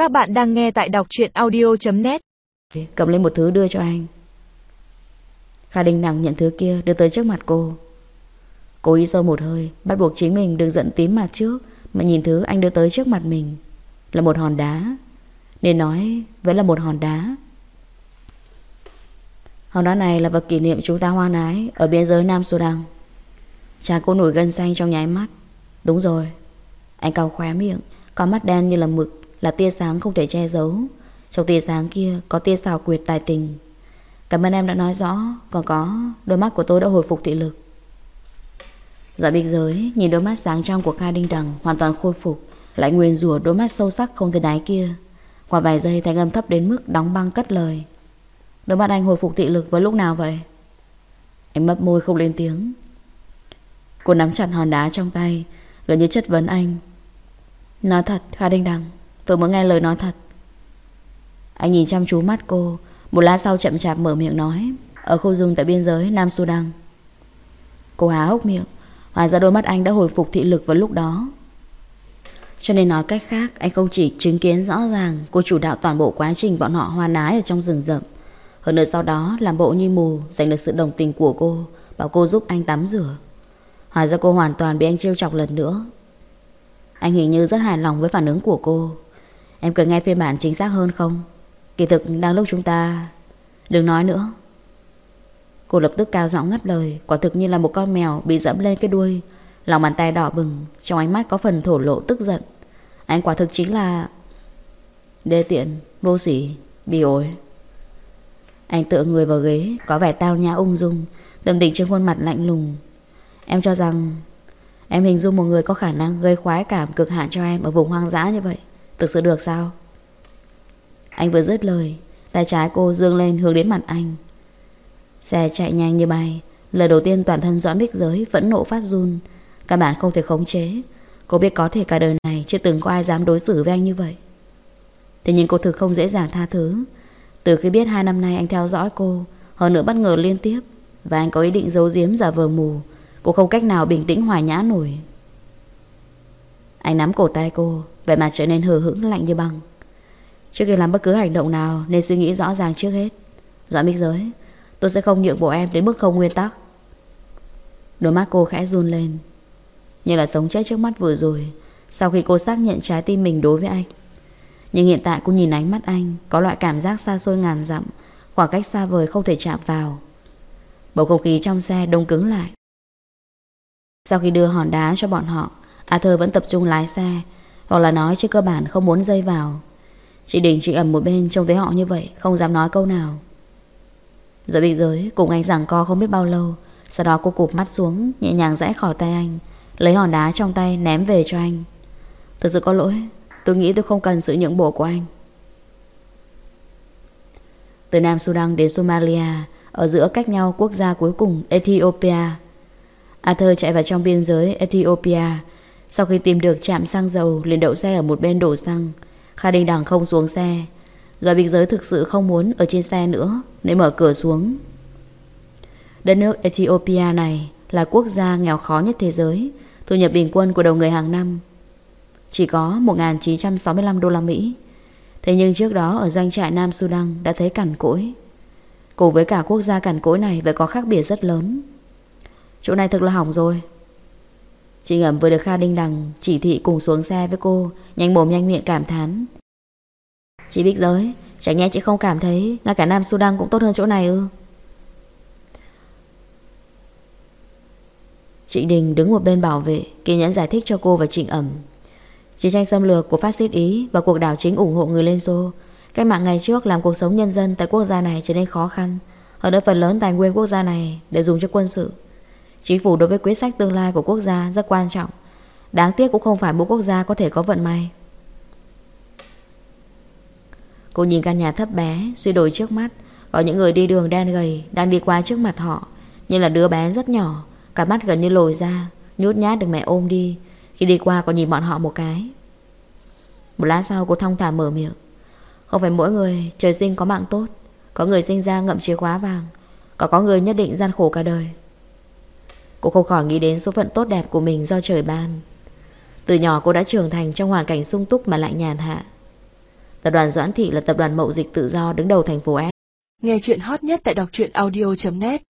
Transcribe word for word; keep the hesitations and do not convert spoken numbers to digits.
Các bạn đang nghe tại đọc truyện audio chấm net. Cầm lên một thứ đưa cho anh. Kha Đinh Đằng nhận thứ kia đưa tới trước mặt cô. Cô hít sâu một hơi, bắt buộc chính mình đừng giận tím mặt trước mà nhìn thứ anh đưa tới trước mặt mình. Là một hòn đá. Nên nói vẫn là một hòn đá. Hòn đá này là vật kỷ niệm chúng ta hoan ái ở biên giới Nam Sudan. Chàng cô nổi gân xanh trong nháy mắt. Đúng rồi. Anh cau khóe miệng, con mắt đen như là mực, là tia sáng không thể che giấu. Trong tia sáng kia có tia xảo quyệt tài tình. Cảm ơn em đã nói rõ. Còn có, đôi mắt của tôi đã hồi phục thị lực. Dạ Bích Giới nhìn đôi mắt sáng trong của Kha Đinh Đằng hoàn toàn khôi phục, lại nguyền rủa đôi mắt sâu sắc không thể đáy kia. Qua vài giây thanh âm thấp đến mức đóng băng cất lời. Đôi mắt anh hồi phục thị lực với lúc nào vậy? Anh mấp môi không lên tiếng. Cô nắm chặt hòn đá trong tay, gần như chất vấn anh. Nói thật Kha Đinh Đằng, tôi muốn nghe lời nói thật. Anh nhìn chăm chú mắt cô, một lát sau chậm chạp mở miệng nói. Ở khu rừng tại biên giới Nam Sudan. Cô há hốc miệng. Hóa ra đôi mắt anh đã hồi phục thị lực vào lúc đó. Cho nên nói cách khác, anh không chỉ chứng kiến rõ ràng cô chủ đạo toàn bộ quá trình bọn họ hoan ái ở trong rừng rậm, hơn nữa sau đó làm bộ như mù, giành được sự đồng tình của cô, bảo cô giúp anh tắm rửa. Hóa ra cô hoàn toàn bị anh trêu chọc lần nữa. Anh hình như rất hài lòng với phản ứng của cô. Em cần nghe phiên bản chính xác hơn không? Kỳ thực đang lúc chúng ta... Đừng nói nữa. Cô lập tức cao giọng ngắt lời, quả thực như là một con mèo bị dẫm lên cái đuôi. Lòng bàn tay đỏ bừng, trong ánh mắt có phần thổ lộ tức giận. Anh quả thực chính là... đê tiện, vô sỉ, bi ổi. Anh tựa người vào ghế, có vẻ tao nhã ung dung, tâm tình trên khuôn mặt lạnh lùng. Em cho rằng em hình dung một người có khả năng gây khoái cảm cực hạn cho em ở vùng hoang dã như vậy, thực sự được sao? Anh vừa dứt lời, tay trái cô dương lên hướng đến mặt anh. Xe chạy nhanh như bay. Lời đầu tiên toàn thân Doãn Bích Giới phẫn nộ phát run. Căn bản không thể khống chế. Cô biết có thể cả đời này chưa từng có ai dám đối xử với anh như vậy. Thế nhưng cô thực không dễ dàng tha thứ. Từ khi biết hai năm nay anh theo dõi cô, hơn nữa bất ngờ liên tiếp, và anh có ý định giấu giếm giả vờ mù, cô không cách nào bình tĩnh hòa nhã nổi. Anh nắm cổ tay cô, vẻ mặt trở nên hờ hững lạnh như băng. Trước khi làm bất cứ hành động nào nên suy nghĩ rõ ràng trước hết. Doãn Bích Giới, tôi sẽ không nhượng bộ em đến mức không nguyên tắc. Đôi mắt cô khẽ run lên, như là sống chết trước mắt vừa rồi, sau khi cô xác nhận trái tim mình đối với anh. Nhưng hiện tại cô nhìn ánh mắt anh, có loại cảm giác xa xôi ngàn dặm, khoảng cách xa vời không thể chạm vào. Bầu không khí trong xe đông cứng lại. Sau khi đưa hòn đá cho bọn họ, Arthur vẫn tập trung lái xe, hoặc là nói trên cơ bản không muốn dây vào. Chị Đình chị ẩm một bên trông thấy họ như vậy, không dám nói câu nào. Rồi Bích Giới cùng anh giằng co không biết bao lâu. Sau đó cô cụp mắt xuống, nhẹ nhàng giãy khỏi tay anh, lấy hòn đá trong tay ném về cho anh. Thực sự có lỗi, tôi nghĩ tôi không cần sự nhượng bộ của anh. Từ Nam Sudan đến Somalia, ở giữa cách nhau quốc gia cuối cùng Ethiopia. Arthur chạy vào trong biên giới Ethiopia. Sau khi tìm được trạm xăng dầu, liền đậu xe ở một bên đổ xăng. Kha Đinh Đằng không xuống xe. Rồi Bích Giới thực sự không muốn ở trên xe nữa nên mở cửa xuống. Đất nước Ethiopia này là quốc gia nghèo khó nhất thế giới. Thu nhập bình quân của đầu người hàng năm chỉ có một nghìn chín trăm sáu mươi lăm đô la Mỹ. Thế nhưng trước đó ở doanh trại Nam Sudan đã thấy cằn cỗi. Cùng với cả quốc gia cằn cỗi này phải có khác biệt rất lớn. Chỗ này thực là hỏng rồi. Chị Ngẩm vừa được Kha Đinh Đằng chỉ thị cùng xuống xe với cô, nhanh mồm nhanh miệng cảm thán. Chị Bích Giới, chẳng nhẽ chị không cảm thấy ngay cả Nam Sudan cũng tốt hơn chỗ này ư? Chị Đình đứng một bên bảo vệ, kiên nhẫn giải thích cho cô và Trịnh Ẩm. Chiến tranh xâm lược của phát xít Ý và cuộc đảo chính ủng hộ người Liên Xô, cách mạng ngày trước làm cuộc sống nhân dân tại quốc gia này trở nên khó khăn. Hơn nữa phần lớn tài nguyên quốc gia này đều dùng cho quân sự. Chính phủ đối với quyết sách tương lai của quốc gia rất quan trọng. Đáng tiếc cũng không phải mỗi quốc gia có thể có vận may. Cô nhìn căn nhà thấp bé suy đồi trước mắt. Có những người đi đường đen gầy đang đi qua trước mặt họ, như là đứa bé rất nhỏ, cả mắt gần như lồi ra, nhút nhát được mẹ ôm đi. Khi đi qua còn nhìn bọn họ một cái. Một lát sau cô thong thả mở miệng. Không phải mỗi người trời sinh có mạng tốt. Có người sinh ra ngậm chìa khóa vàng, có có người nhất định gian khổ cả đời. Cô không khỏi nghĩ đến số phận tốt đẹp của mình do trời ban. Từ nhỏ cô đã trưởng thành trong hoàn cảnh sung túc mà lại nhàn hạ. Tập đoàn Doãn Thị là tập đoàn mậu dịch tự do đứng đầu thành phố S. Nghe chuyện hot nhất tại đọc truyện audio chấm net.